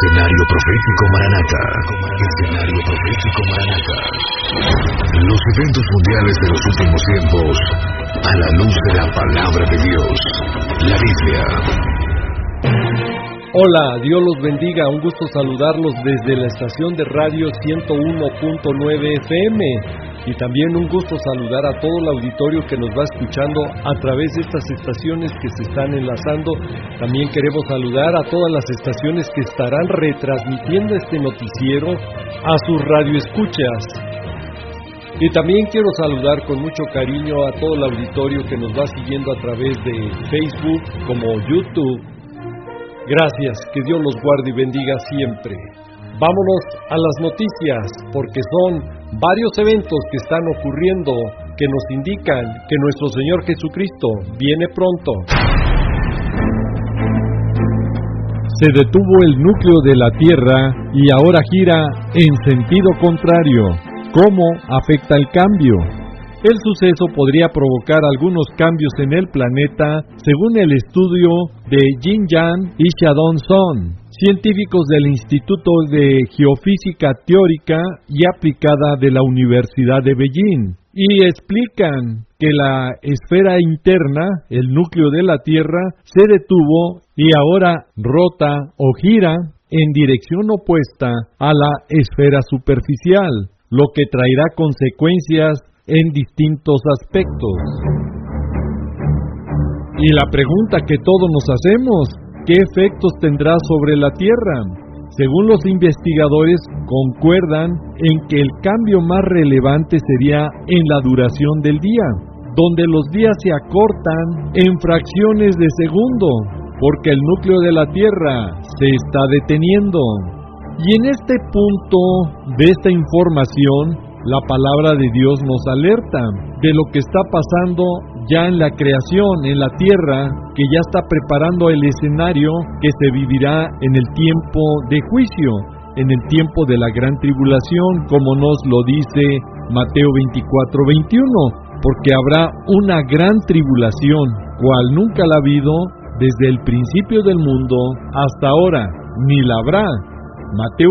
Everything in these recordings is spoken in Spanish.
Escenario Profético Maranata. Escenario Profético Maranata. Los eventos mundiales de los últimos tiempos a la luz de la palabra de Dios, la Biblia. Hola, Dios los bendiga. Un gusto saludarlos desde la estación de radio 101.9 FM. Y también un gusto saludar a todo el auditorio que nos va escuchando a través de estas estaciones que se están enlazando. También queremos saludar a todas las estaciones que estarán retransmitiendo este noticiero a sus radioescuchas. Y también quiero saludar con mucho cariño a todo el auditorio que nos va siguiendo a través de Facebook como YouTube. Gracias, que Dios los guarde y bendiga siempre. Vámonos a las noticias, porque son varios eventos que están ocurriendo que nos indican que nuestro Señor Jesucristo viene pronto. Se detuvo el núcleo de la Tierra y ahora gira en sentido contrario. ¿Cómo afecta el cambio? El suceso podría provocar algunos cambios en el planeta, según el estudio de Jin Yan y Xiaodong Son, científicos del Instituto de Geofísica Teórica y Aplicada de la Universidad de Beijing, y explican que la esfera interna, el núcleo de la Tierra, se detuvo y ahora rota o gira en dirección opuesta a la esfera superficial, lo que traerá consecuencias en distintos aspectos. Y la pregunta que todos nos hacemos, ¿qué efectos tendrá sobre la Tierra? Según los investigadores, concuerdan en que el cambio más relevante sería en la duración del día, donde los días se acortan en fracciones de segundo, porque el núcleo de la Tierra se está deteniendo. Y en este punto de esta información, la palabra de Dios nos alerta de lo que está pasando ya en la creación, en la tierra, que ya está preparando el escenario que se vivirá en el tiempo de juicio, en el tiempo de la gran tribulación, como nos lo dice Mateo 24:21, porque habrá una gran tribulación, cual nunca la ha habido desde el principio del mundo hasta ahora, ni la habrá. Mateo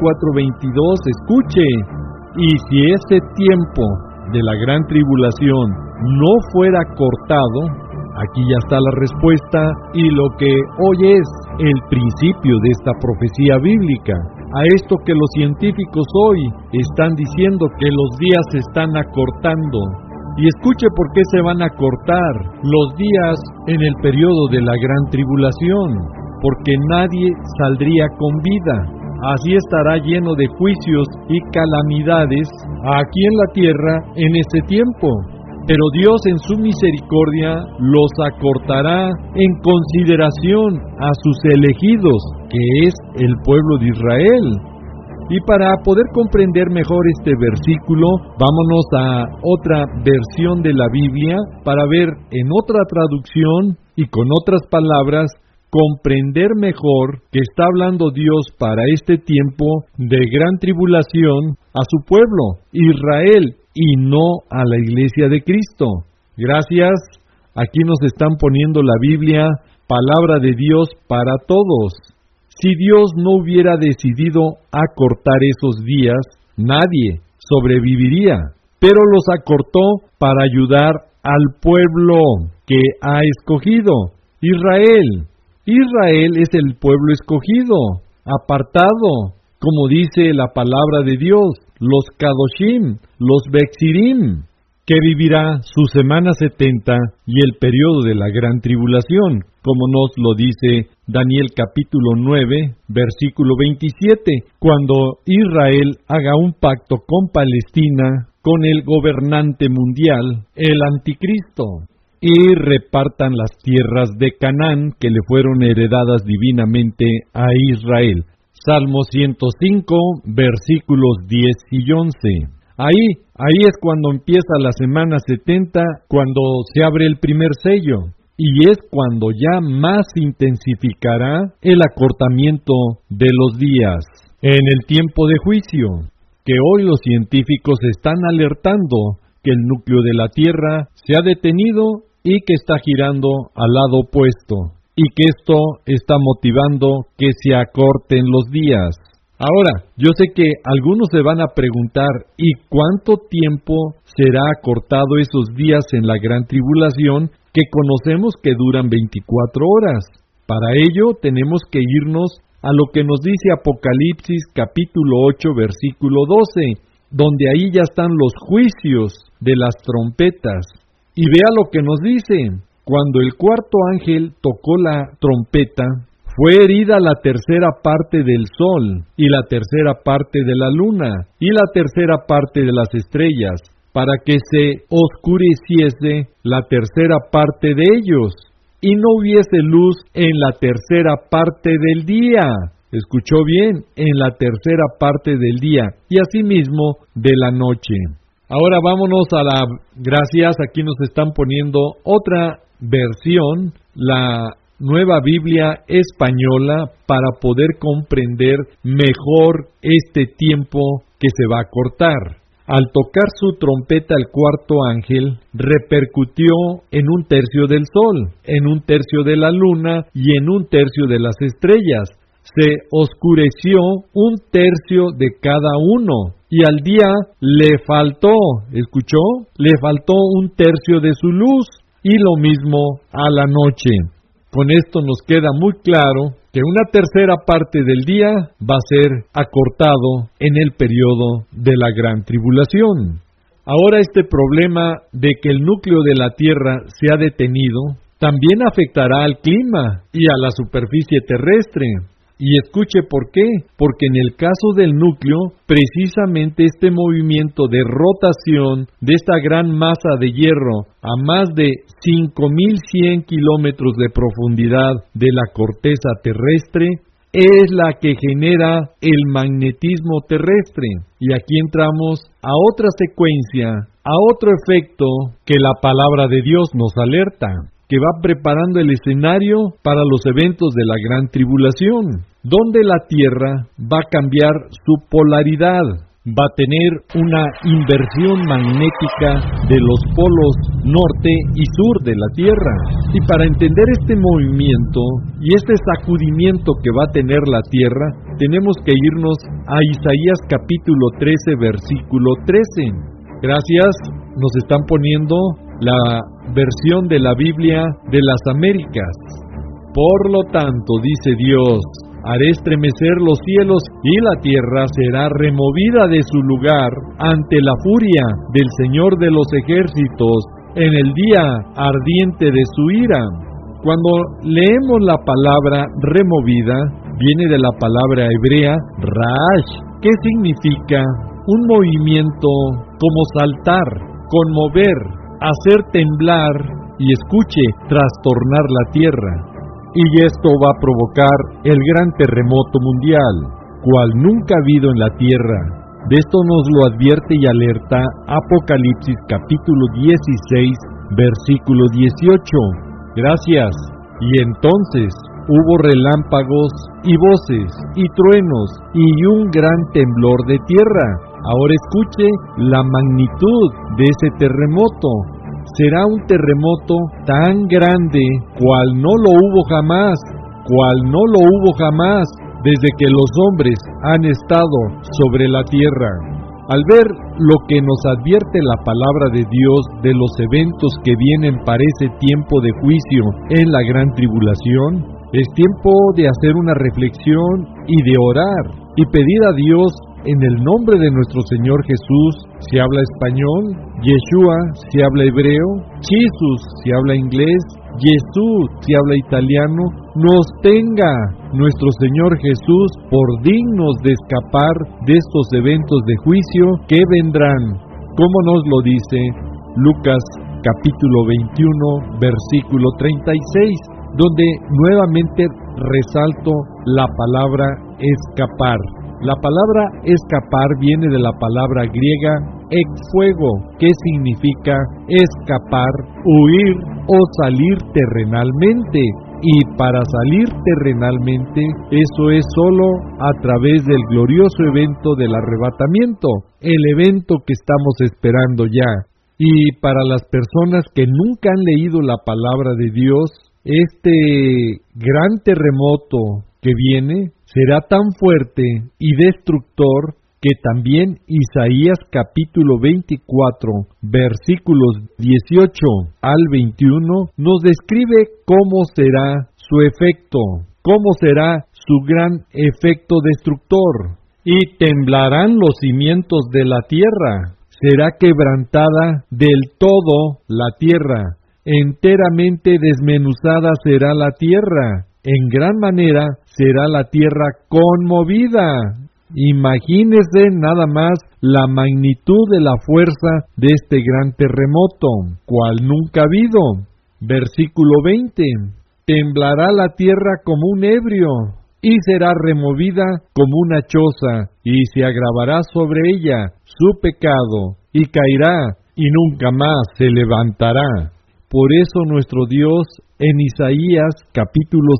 24:22, escuche. Y si ese tiempo de la gran tribulación no fuera cortado, aquí ya está la respuesta y lo que hoy es el principio de esta profecía bíblica. A esto que los científicos hoy están diciendo que los días se están acortando. Y escuche por qué se van a cortar los días en el periodo de la gran tribulación. Porque nadie saldría con vida. Así estará lleno de juicios y calamidades aquí en la tierra en este tiempo. Pero Dios en su misericordia los acortará en consideración a sus elegidos, que es el pueblo de Israel. Y para poder comprender mejor este versículo, vámonos a otra versión de la Biblia para ver en otra traducción y con otras palabras comprender mejor que está hablando Dios para este tiempo de gran tribulación a su pueblo, Israel, y no a la iglesia de Cristo. Gracias, aquí nos están poniendo la Biblia, palabra de Dios para todos. Si Dios no hubiera decidido acortar esos días, nadie sobreviviría, pero los acortó para ayudar al pueblo que ha escogido, Israel. Israel es el pueblo escogido, apartado, como dice la palabra de Dios, los Kadoshim, los Bexirim, que vivirá su semana 70 y el periodo de la gran tribulación, como nos lo dice Daniel capítulo 9, versículo 27, cuando Israel haga un pacto con Palestina, con el gobernante mundial, el anticristo, y repartan las tierras de Canaán que le fueron heredadas divinamente a Israel. Salmo 105, versículos 10 y 11. Ahí es cuando empieza la semana 70, cuando se abre el primer sello, y es cuando ya más intensificará el acortamiento de los días en el tiempo de juicio, que hoy los científicos están alertando que el núcleo de la Tierra se ha detenido y que está girando al lado opuesto. y que esto está motivando que se acorten los días. Ahora, yo sé que algunos se van a preguntar, ¿y cuánto tiempo será acortado esos días en la gran tribulación que conocemos que duran 24 horas? Para ello tenemos que irnos a lo que nos dice Apocalipsis capítulo 8 versículo 12, donde ahí ya están los juicios de las trompetas. Y vea lo que nos dice: cuando el cuarto ángel tocó la trompeta, fue herida la tercera parte del sol, y la tercera parte de la luna, y la tercera parte de las estrellas, para que se oscureciese la tercera parte de ellos, y no hubiese luz en la tercera parte del día. Escuchó bien, en la tercera parte del día, y asimismo de la noche. Ahora vámonos a la... Gracias, aquí nos están poniendo otra versión, la Nueva Biblia Española, para poder comprender mejor este tiempo que se va a cortar. Al tocar su trompeta el cuarto ángel, repercutió en 1/3 del sol, en 1/3 de la luna y en 1/3 de las estrellas. Se oscureció 1/3 de cada uno, y al día le faltó, ¿escuchó? Le faltó 1/3 de su luz, y lo mismo a la noche. Con esto nos queda muy claro que 1/3 parte del día va a ser acortado en el periodo de la gran tribulación. Ahora este problema de que el núcleo de la Tierra se ha detenido también afectará al clima y a la superficie terrestre. Y escuche por qué, porque en el caso del núcleo, precisamente este movimiento de rotación de esta gran masa de hierro a más de 5.100 kilómetros de profundidad de la corteza terrestre, es la que genera el magnetismo terrestre. Y aquí entramos a otra secuencia, a otro efecto que la palabra de Dios nos alerta, que va preparando el escenario para los eventos de la gran tribulación, donde la Tierra va a cambiar su polaridad, va a tener una inversión magnética de los polos norte y sur de la Tierra. Y para entender este movimiento y este sacudimiento que va a tener la Tierra, tenemos que irnos a Isaías capítulo 13, versículo 13. Gracias, nos están poniendo la versión de la Biblia de las Américas. Por lo tanto, dice Dios, haré estremecer los cielos y la tierra será removida de su lugar ante la furia del Señor de los ejércitos en el día ardiente de su ira. Cuando leemos la palabra removida, viene de la palabra hebrea ra'ash, que significa un movimiento como saltar, conmover, hacer temblar y, escuche, trastornar la tierra. Y esto va a provocar el gran terremoto mundial, cual nunca ha habido en la tierra. De esto nos lo advierte y alerta Apocalipsis capítulo 16, versículo 18. Gracias. Y entonces hubo relámpagos y voces y truenos y un gran temblor de tierra. Ahora escuche la magnitud de ese terremoto. Será un terremoto tan grande cual no lo hubo jamás, desde que los hombres han estado sobre la tierra. Al ver lo que nos advierte la palabra de Dios de los eventos que vienen para ese tiempo de juicio en la gran tribulación, es tiempo de hacer una reflexión y de orar y pedir a Dios en el nombre de nuestro Señor Jesús, si habla español, Yeshua, si habla hebreo, Jesús, si habla inglés, Jesús, si habla italiano, nos tenga nuestro Señor Jesús por dignos de escapar de estos eventos de juicio que vendrán, como nos lo dice Lucas capítulo 21, versículo 36, donde nuevamente resalto la palabra escapar. La palabra escapar viene de la palabra griega ekfuego, que significa escapar, huir o salir terrenalmente. Y para salir terrenalmente, eso es solo a través del glorioso evento del arrebatamiento, el evento que estamos esperando ya. Y para las personas que nunca han leído la palabra de Dios, este gran terremoto que viene será tan fuerte y destructor que también Isaías capítulo 24, versículos 18 al 21, nos describe cómo será su efecto, cómo será su gran efecto destructor. Y temblarán los cimientos de la tierra, será quebrantada del todo la tierra, enteramente desmenuzada será la tierra, en gran manera será la tierra conmovida. Imagínese nada más la magnitud de la fuerza de este gran terremoto, cual nunca ha habido. Versículo 20. Temblará la tierra como un ebrio, y será removida como una choza, y se agravará sobre ella su pecado, y caerá, y nunca más se levantará. Por eso nuestro Dios, en Isaías capítulo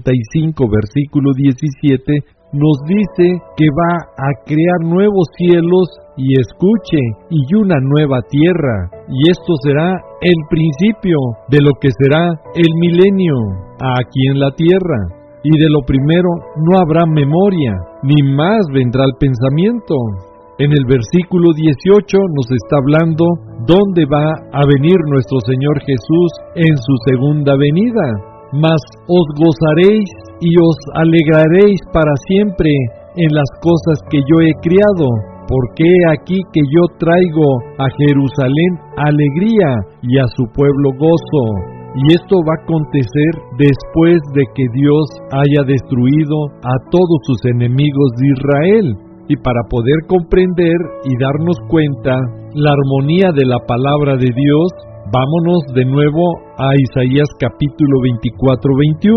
65, versículo 17, nos dice que va a crear nuevos cielos y escuche, y una nueva tierra, y esto será el principio de lo que será el milenio aquí en la tierra. Y de lo primero no habrá memoria, ni más vendrá el pensamiento. En el versículo 18 nos está hablando dónde va a venir nuestro Señor Jesús en su segunda venida. Mas os gozaréis y os alegraréis para siempre en las cosas que yo he criado, porque he aquí que yo traigo a Jerusalén alegría y a su pueblo gozo. Y esto va a acontecer después de que Dios haya destruido a todos sus enemigos de Israel. Y para poder comprender y darnos cuenta la armonía de la palabra de Dios, vámonos de nuevo a Isaías capítulo 24-21.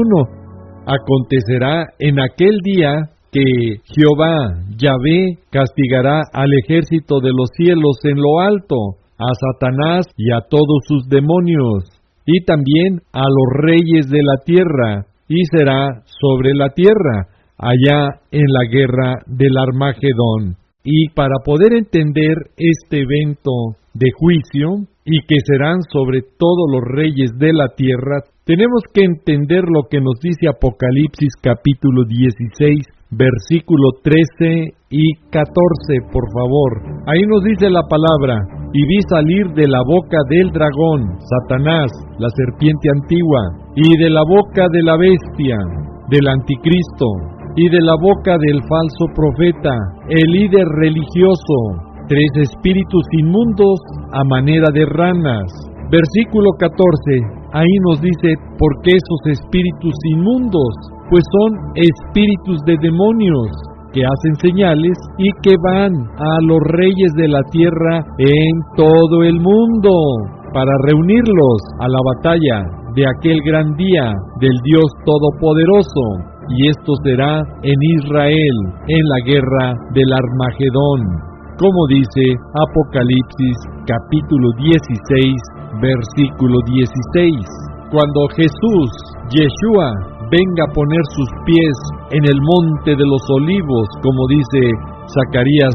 Acontecerá en aquel día que Jehová, Yahvé, castigará al ejército de los cielos en lo alto, a Satanás y a todos sus demonios, y también a los reyes de la tierra, y será sobre la tierra, allá en la guerra del Armagedón. Y para poder entender este evento de juicio, y que serán sobre todos los reyes de la tierra, tenemos que entender lo que nos dice Apocalipsis capítulo 16, versículo 13 y 14, por favor. Ahí nos dice la palabra: y vi salir de la boca del dragón, Satanás, la serpiente antigua, y de la boca de la bestia, del anticristo, y de la boca del falso profeta, el líder religioso, 3 espíritus inmundos a manera de ranas. Versículo 14, ahí nos dice por qué esos espíritus inmundos, pues son espíritus de demonios que hacen señales y que van a los reyes de la tierra en todo el mundo para reunirlos a la batalla de aquel gran día del Dios Todopoderoso. Y esto será en Israel, en la guerra del Armagedón, como dice Apocalipsis capítulo 16, versículo 16. Cuando Jesús, Yeshua, venga a poner sus pies en el monte de los olivos, como dice Zacarías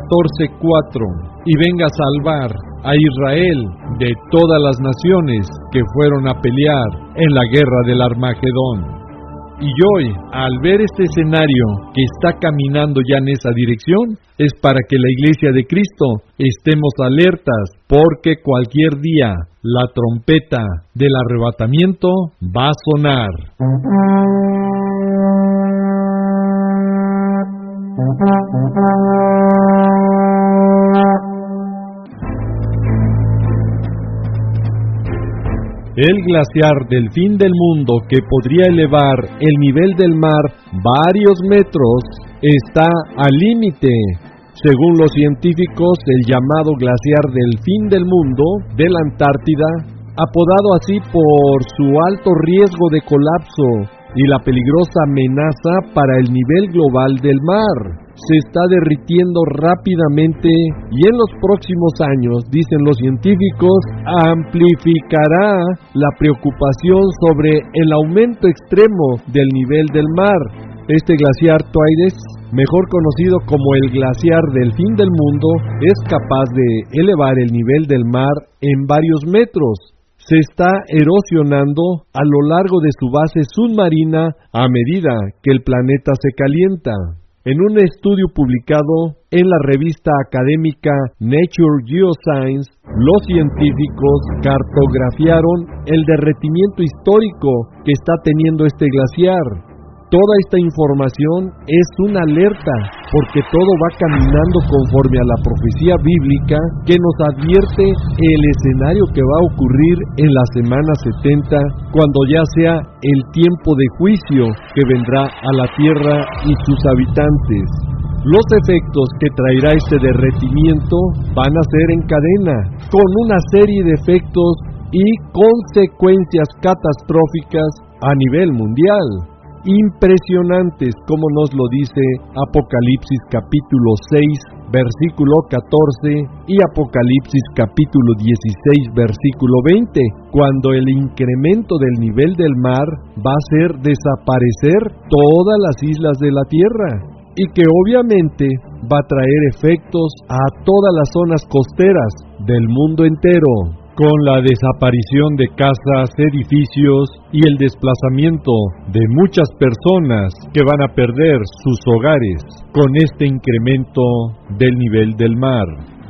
14:4, y venga a salvar a Israel de todas las naciones que fueron a pelear en la guerra del Armagedón. Y hoy, al ver este escenario que está caminando ya en esa dirección, es para que la Iglesia de Cristo estemos alertas, porque cualquier día la trompeta del arrebatamiento va a sonar. El glaciar del fin del mundo, que podría elevar el nivel del mar varios metros, está al límite. Según los científicos, el llamado glaciar del fin del mundo de la Antártida, apodado así por su alto riesgo de colapso y la peligrosa amenaza para el nivel global del mar, se está derritiendo rápidamente y en los próximos años, dicen los científicos, amplificará la preocupación sobre el aumento extremo del nivel del mar. Este glaciar Tuaides, mejor conocido como el glaciar del fin del mundo, es capaz de elevar el nivel del mar en varios metros. se está erosionando a lo largo de su base submarina a medida que el planeta se calienta. En un estudio publicado en la revista académica Nature Geoscience, los científicos cartografiaron el derretimiento histórico que está teniendo este glaciar. Toda esta información es una alerta, porque todo va caminando conforme a la profecía bíblica que nos advierte el escenario que va a ocurrir en la semana 70, cuando ya sea el tiempo de juicio que vendrá a la tierra y sus habitantes. Los efectos que traerá este derretimiento van a ser en cadena, con una serie de efectos y consecuencias catastróficas a nivel mundial. Impresionantes, como nos lo dice Apocalipsis capítulo 6, versículo 14 y Apocalipsis capítulo 16, versículo 20, cuando el incremento del nivel del mar va a hacer desaparecer todas las islas de la tierra y que obviamente va a traer efectos a todas las zonas costeras del mundo entero, con la desaparición de casas, edificios y el desplazamiento de muchas personas que van a perder sus hogares con este incremento del nivel del mar.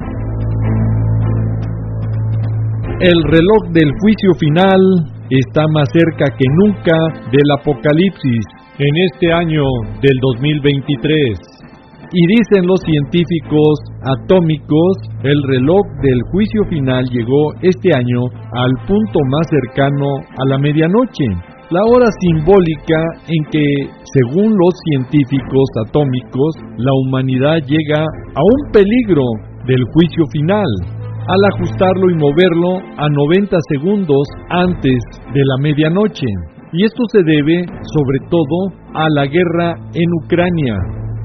El reloj del juicio final está más cerca que nunca del Apocalipsis en este año del 2023. Y dicen los científicos atómicos, el reloj del juicio final llegó este año al punto más cercano a la medianoche, la hora simbólica en que, según los científicos atómicos, la humanidad llega a un peligro del juicio final, al ajustarlo y moverlo a 90 segundos antes de la medianoche. Y esto se debe, sobre todo, a la guerra en Ucrania.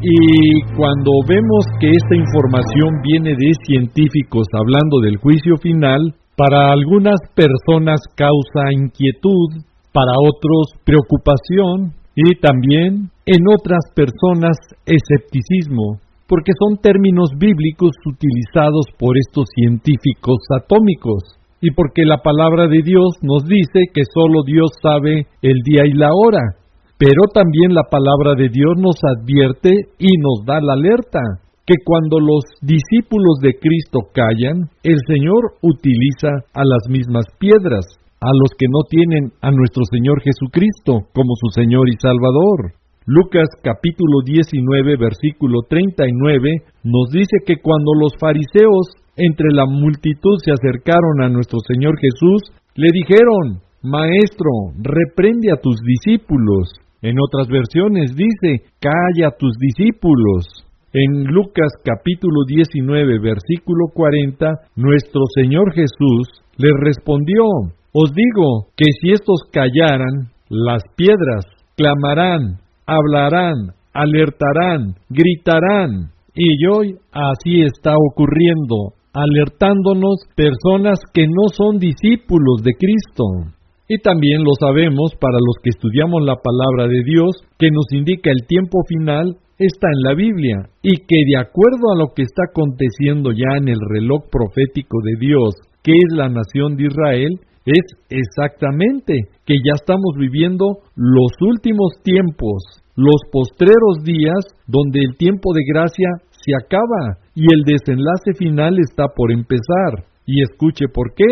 Y cuando vemos que esta información viene de científicos hablando del juicio final, para algunas personas causa inquietud, para otros preocupación y también en otras personas escepticismo, porque son términos bíblicos utilizados por estos científicos atómicos y porque la palabra de Dios nos dice que solo Dios sabe el día y la hora. Pero también la palabra de Dios nos advierte y nos da la alerta, que cuando los discípulos de Cristo callan, el Señor utiliza a las mismas piedras, a los que no tienen a nuestro Señor Jesucristo como su Señor y Salvador. Lucas capítulo 19, versículo 39, nos dice que cuando los fariseos entre la multitud se acercaron a nuestro Señor Jesús, le dijeron: Maestro, reprende a tus discípulos. En otras versiones dice: calla a tus discípulos. En Lucas capítulo 19, versículo 40, nuestro Señor Jesús les respondió: Os digo que si estos callaran, las piedras clamarán, hablarán, alertarán, gritarán. Y hoy así está ocurriendo, alertándonos personas que no son discípulos de Cristo. Y también lo sabemos para los que estudiamos la palabra de Dios, que nos indica el tiempo final está en la Biblia, y que de acuerdo a lo que está aconteciendo ya en el reloj profético de Dios, que es la nación de Israel, es exactamente que ya estamos viviendo los últimos tiempos, los postreros días donde el tiempo de gracia se acaba y el desenlace final está por empezar. Y escuche por qué.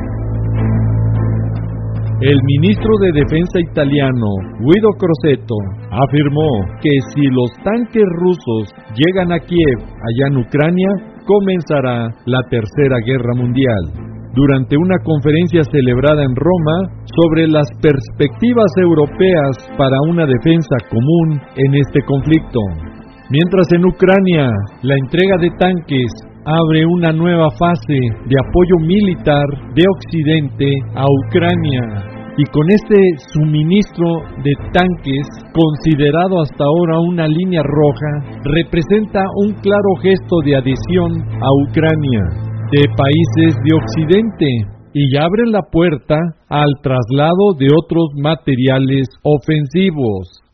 El ministro de Defensa italiano, Guido Crosetto, afirmó que si los tanques rusos llegan a Kiev, allá en Ucrania, comenzará la Tercera Guerra Mundial. Durante una conferencia celebrada en Roma sobre las perspectivas europeas para una defensa común en este conflicto. Mientras en Ucrania, la entrega de tanques abre una nueva fase de apoyo militar de Occidente a Ucrania. Y con este suministro de tanques, considerado hasta ahora una línea roja, representa un claro gesto de adhesión a Ucrania de países de Occidente y abre la puerta al traslado de otros materiales ofensivos.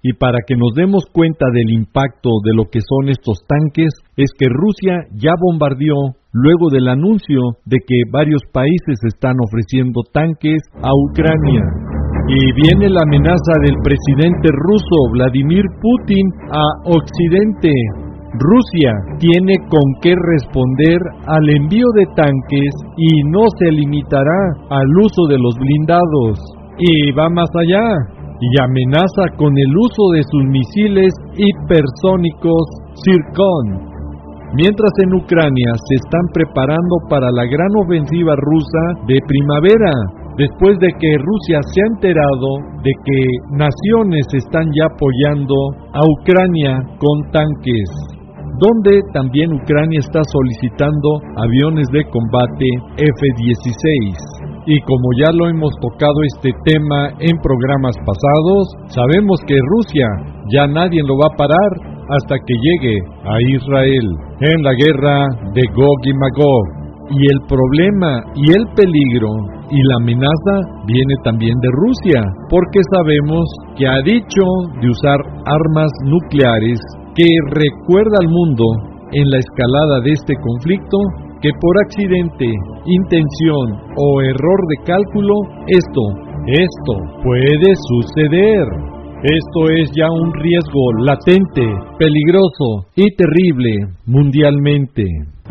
Y para que nos demos cuenta del impacto de lo que son estos tanques, es que Rusia ya bombardeó luego del anuncio de que varios países están ofreciendo tanques a Ucrania. Y viene la amenaza del presidente ruso Vladimir Putin a Occidente. Rusia tiene con qué responder al envío de tanques y no se limitará al uso de los blindados. Y va más allá, y amenaza con el uso de sus misiles hipersónicos Zircon. Mientras en Ucrania se están preparando para la gran ofensiva rusa de primavera, después de que Rusia se ha enterado de que naciones están ya apoyando a Ucrania con tanques, donde también Ucrania está solicitando aviones de combate F-16. Y como ya lo hemos tocado este tema en programas pasados, sabemos que Rusia ya nadie lo va a parar hasta que llegue a Israel en la guerra de Gog y Magog. Y el problema y el peligro y la amenaza viene también de Rusia, porque sabemos que ha dicho de usar armas nucleares, que recuerda al mundo en la escalada de este conflicto que por accidente, intención o error de cálculo, esto puede suceder. Esto es ya un riesgo latente, peligroso y terrible mundialmente.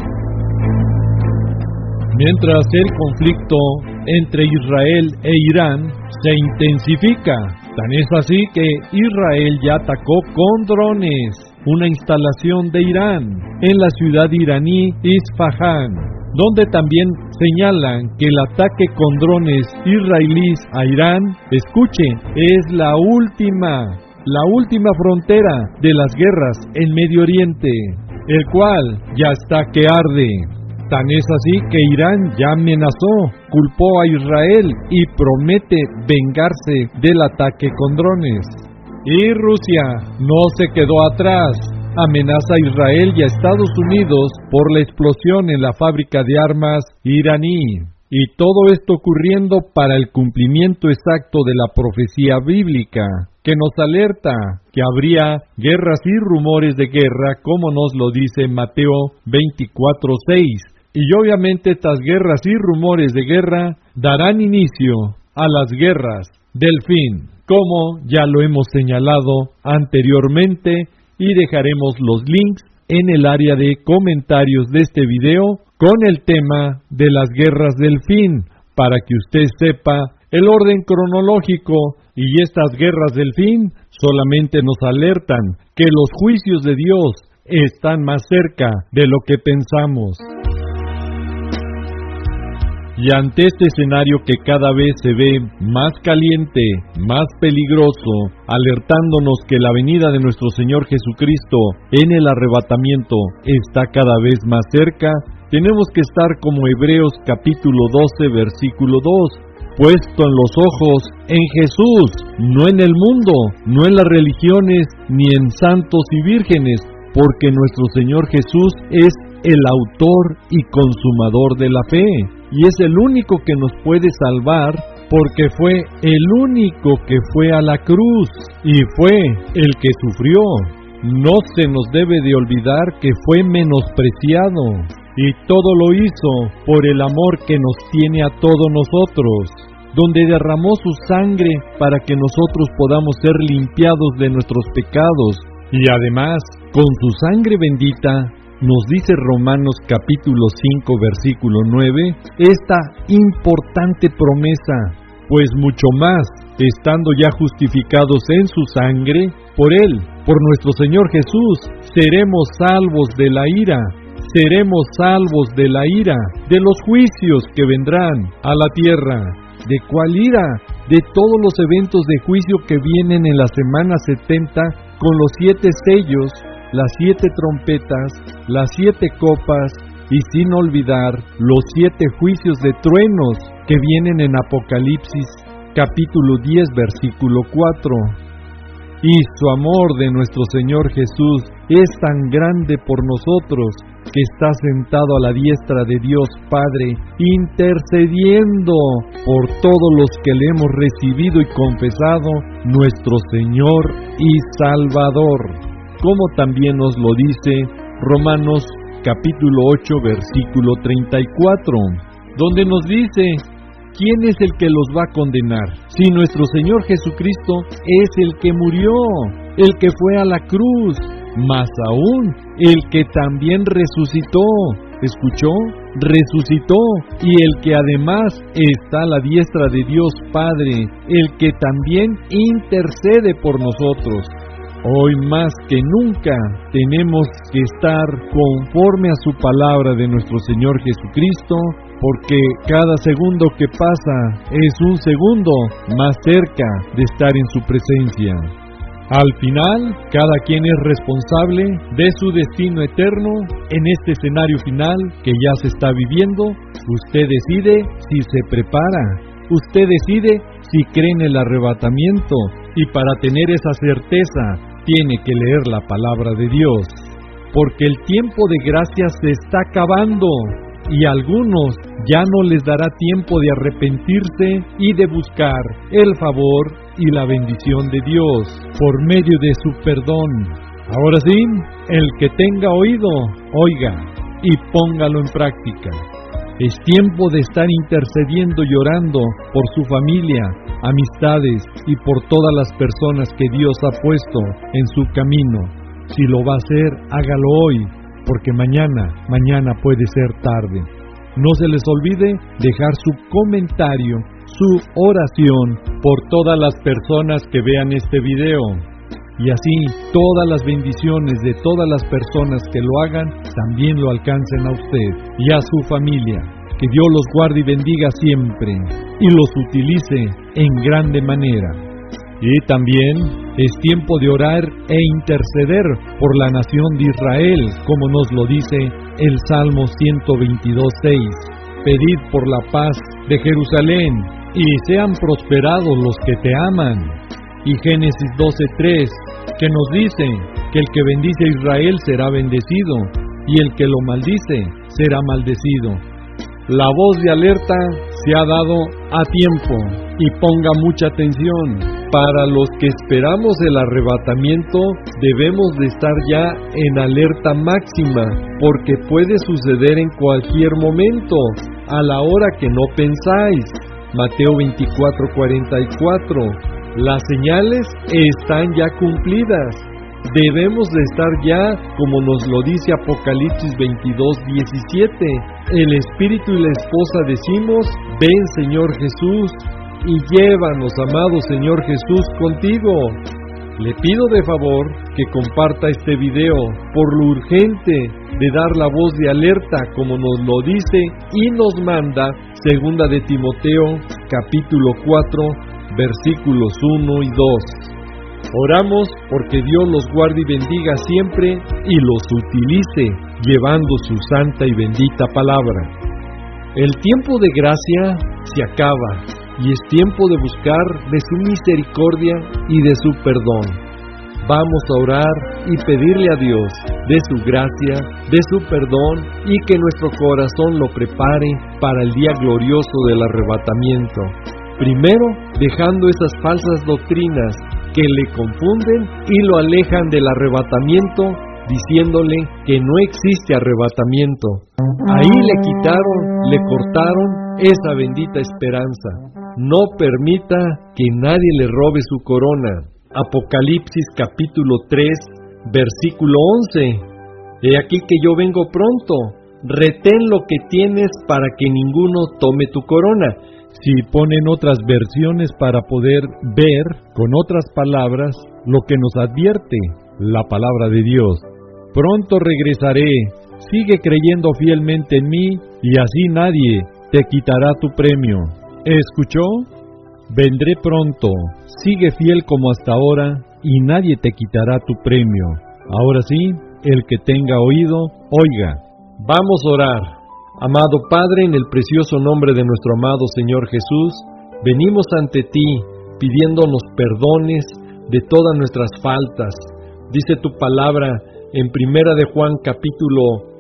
Mientras el conflicto entre Israel e Irán se intensifica, tan es así que Israel ya atacó con drones una instalación de Irán en la ciudad iraní Isfahán, donde también señalan que el ataque con drones israelíes a Irán, escuche, es la última frontera de las guerras en Medio Oriente, el cual ya está que arde. Tan es así que Irán ya amenazó, culpó a Israel y promete vengarse del ataque con drones. Y Rusia no se quedó atrás, amenaza a Israel y a Estados Unidos por la explosión en la fábrica de armas iraní. Y todo esto ocurriendo para el cumplimiento exacto de la profecía bíblica, que nos alerta que habría guerras y rumores de guerra, como nos lo dice Mateo 24:6. Y obviamente estas guerras y rumores de guerra darán inicio a las guerras del fin, como ya lo hemos señalado anteriormente, y dejaremos los links en el área de comentarios de este video con el tema de las guerras del fin, para que usted sepa el orden cronológico. Y estas guerras del fin solamente nos alertan que los juicios de Dios están más cerca de lo que pensamos. Y ante este escenario que cada vez se ve más caliente, más peligroso, alertándonos que la venida de nuestro Señor Jesucristo en el arrebatamiento está cada vez más cerca, tenemos que estar como Hebreos capítulo 12, versículo 2, puesto en los ojos en Jesús, no en el mundo, no en las religiones, ni en santos y vírgenes, porque nuestro Señor Jesús es el autor y consumador de la fe. Y es el único que nos puede salvar, porque fue el único que fue a la cruz y fue el que sufrió. No se nos debe de olvidar que fue menospreciado y todo lo hizo por el amor que nos tiene a todos nosotros, donde derramó su sangre para que nosotros podamos ser limpiados de nuestros pecados. Y además, con su sangre bendita, nos dice Romanos capítulo 5 versículo 9, esta importante promesa, pues mucho más, estando ya justificados en su sangre, por Él, por nuestro Señor Jesús, seremos salvos de la ira, de los juicios que vendrán a la tierra. ¿De cuál ira? De todos los eventos de juicio que vienen en la semana 70 con los 7 sellos, las 7 trompetas, las 7 copas, y sin olvidar los 7 juicios de truenos que vienen en Apocalipsis capítulo 10 versículo 4. Y su amor de nuestro Señor Jesús es tan grande por nosotros, que está sentado a la diestra de Dios Padre, intercediendo por todos los que le hemos recibido y confesado, nuestro Señor y Salvador, como también nos lo dice Romanos capítulo 8, versículo 34, donde nos dice: ¿quién es el que los va a condenar? Si nuestro Señor Jesucristo es el que murió, el que fue a la cruz, más aún, el que también resucitó. ¿Escuchó? Resucitó, y el que además está a la diestra de Dios Padre, el que también intercede por nosotros. Hoy más que nunca tenemos que estar conforme a su palabra de nuestro Señor Jesucristo, porque cada segundo que pasa es un segundo más cerca de estar en su presencia. Al final, cada quien es responsable de su destino eterno en este escenario final que ya se está viviendo. Usted decide si se prepara, usted decide si cree en el arrebatamiento, y para tener esa certeza tiene que leer la palabra de Dios, porque el tiempo de gracia se está acabando, y a algunos ya no les dará tiempo de arrepentirse y de buscar el favor y la bendición de Dios por medio de su perdón. Ahora sí, el que tenga oído, oiga y póngalo en práctica. Es tiempo de estar intercediendo y orando por su familia, amistades y por todas las personas que Dios ha puesto en su camino. Si lo va a hacer, hágalo hoy, porque mañana puede ser tarde. No se les olvide dejar su comentario, su oración por todas las personas que vean este video. Y así todas las bendiciones de todas las personas que lo hagan también lo alcancen a usted y a su familia. Que Dios los guarde y bendiga siempre y los utilice en grande manera. Y también es tiempo de orar e interceder por la nación de Israel, como nos lo dice el Salmo 122:6. Pedid por la paz de Jerusalén, y sean prosperados los que te aman. Y Génesis 12:3, que nos dice que el que bendice a Israel será bendecido, y el que lo maldice será maldecido. La voz de alerta se ha dado a tiempo, y ponga mucha atención. Para los que esperamos el arrebatamiento, debemos de estar ya en alerta máxima, porque puede suceder en cualquier momento, a la hora que no pensáis. Mateo 24:44. Las señales están ya cumplidas. Debemos de estar ya, como nos lo dice Apocalipsis 22:17. El Espíritu y la esposa decimos: ven, Señor Jesús, y llévanos, amado Señor Jesús, contigo. Le pido de favor que comparta este video por lo urgente de dar la voz de alerta, como nos lo dice y nos manda 2 de Timoteo, capítulo 4, versículos 1 y 2. Oramos porque Dios los guarde y bendiga siempre y los utilice llevando su santa y bendita palabra. El tiempo de gracia se acaba y es tiempo de buscar de su misericordia y de su perdón. Vamos a orar y pedirle a Dios de su gracia, de su perdón, y que nuestro corazón lo prepare para el día glorioso del arrebatamiento. Primero, dejando esas falsas doctrinas que le confunden y lo alejan del arrebatamiento, diciéndole que no existe arrebatamiento. Ahí le quitaron, le cortaron esa bendita esperanza. No permita que nadie le robe su corona. Apocalipsis capítulo 3, versículo 11. He aquí que yo vengo pronto. Retén lo que tienes para que ninguno tome tu corona. Si ponen otras versiones para poder ver con otras palabras lo que nos advierte la palabra de Dios. Pronto regresaré, sigue creyendo fielmente en mí y así nadie te quitará tu premio. ¿Escuchó? Vendré pronto, sigue fiel como hasta ahora y nadie te quitará tu premio. Ahora sí, el que tenga oído, oiga. Vamos a orar. Amado Padre, en el precioso nombre de nuestro amado Señor Jesús, venimos ante ti pidiéndonos perdones de todas nuestras faltas. Dice tu palabra en Primera de Juan capítulo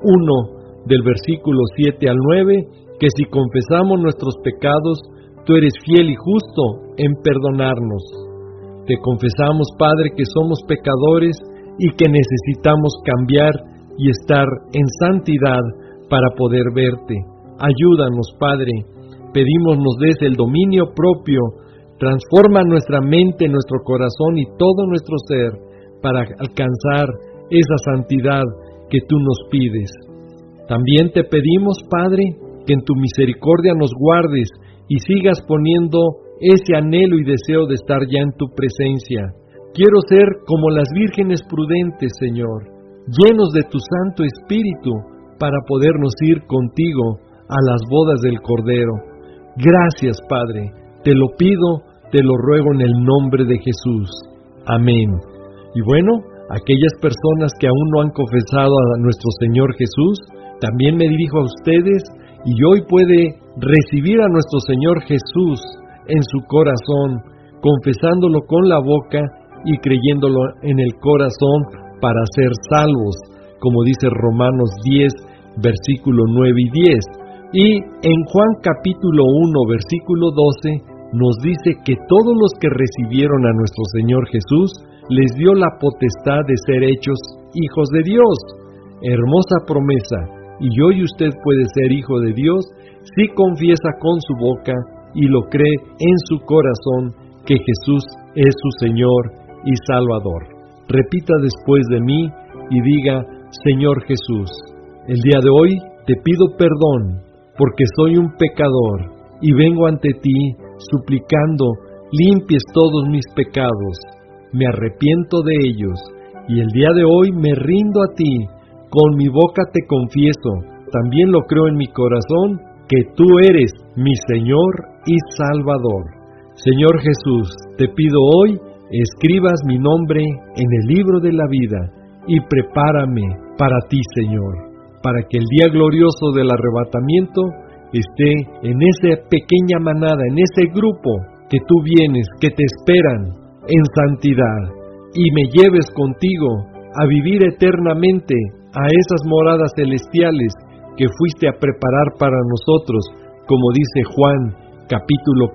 1 del versículo 7 al 9, que si confesamos nuestros pecados, tú eres fiel y justo en perdonarnos. Te confesamos, Padre, que somos pecadores y que necesitamos cambiar y estar en santidad para poder verte. Ayúdanos, Padre. Pedimos nos des el dominio propio. Transforma nuestra mente, nuestro corazón y todo nuestro ser para alcanzar esa santidad que tú nos pides. También te pedimos, Padre, que en tu misericordia nos guardes y sigas poniendo ese anhelo y deseo de estar ya en tu presencia. Quiero ser como las vírgenes prudentes, Señor, llenos de tu Santo Espíritu para podernos ir contigo a las bodas del Cordero. Gracias, Padre, te lo pido, te lo ruego en el nombre de Jesús. Amén. Y bueno, aquellas personas que aún no han confesado a nuestro Señor Jesús, también me dirijo a ustedes y hoy puede recibir a nuestro Señor Jesús en su corazón, confesándolo con la boca y creyéndolo en el corazón para ser salvos, como dice Romanos 10, versículo 9 y 10. Y en Juan capítulo 1, versículo 12, nos dice que todos los que recibieron a nuestro Señor Jesús, les dio la potestad de ser hechos hijos de Dios. Hermosa promesa, y hoy usted puede ser hijo de Dios si confiesa con su boca y lo cree en su corazón que Jesús es su Señor y Salvador. Repita después de mí y diga: Señor Jesús, el día de hoy te pido perdón porque soy un pecador y vengo ante ti suplicando limpies todos mis pecados. Me arrepiento de ellos y el día de hoy me rindo a ti. Con mi boca te confieso, también lo creo en mi corazón, que tú eres mi Señor y Salvador. Señor Jesús, te pido hoy, escribas mi nombre en el libro de la vida y prepárame para ti, Señor, para que el día glorioso del arrebatamiento esté en esa pequeña manada, en ese grupo que tú vienes, que te esperan en santidad, y me lleves contigo a vivir eternamente a esas moradas celestiales que fuiste a preparar para nosotros, como dice Juan capítulo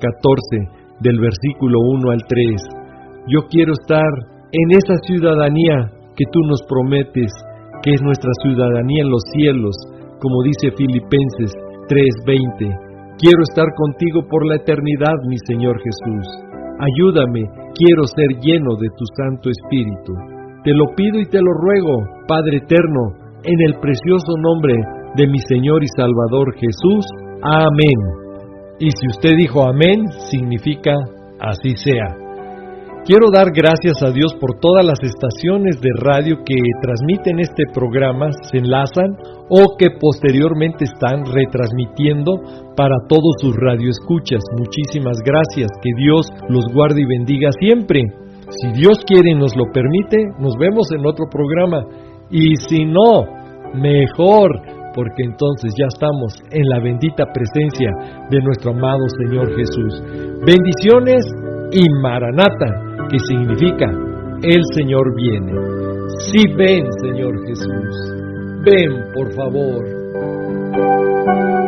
14 del versículo 1 al 3. Yo quiero estar en esa ciudadanía que tú nos prometes, que es nuestra ciudadanía en los cielos, como dice Filipenses 3:20. Quiero estar contigo por la eternidad, mi Señor Jesús. Ayúdame, quiero ser lleno de tu Santo Espíritu. Te lo pido y te lo ruego, Padre eterno, en el precioso nombre de mi Señor y Salvador Jesús. Amén. Y si usted dijo amén, significa así sea. Quiero dar gracias a Dios por todas las estaciones de radio que transmiten este programa, se enlazan o que posteriormente están retransmitiendo para todos sus radioescuchas. Muchísimas gracias, que Dios los guarde y bendiga siempre. Si Dios quiere y nos lo permite, nos vemos en otro programa. Y si no, mejor, porque entonces ya estamos en la bendita presencia de nuestro amado Señor Jesús. Bendiciones y Maranata, que significa el Señor viene. Sí, ven, Señor Jesús, ven, por favor.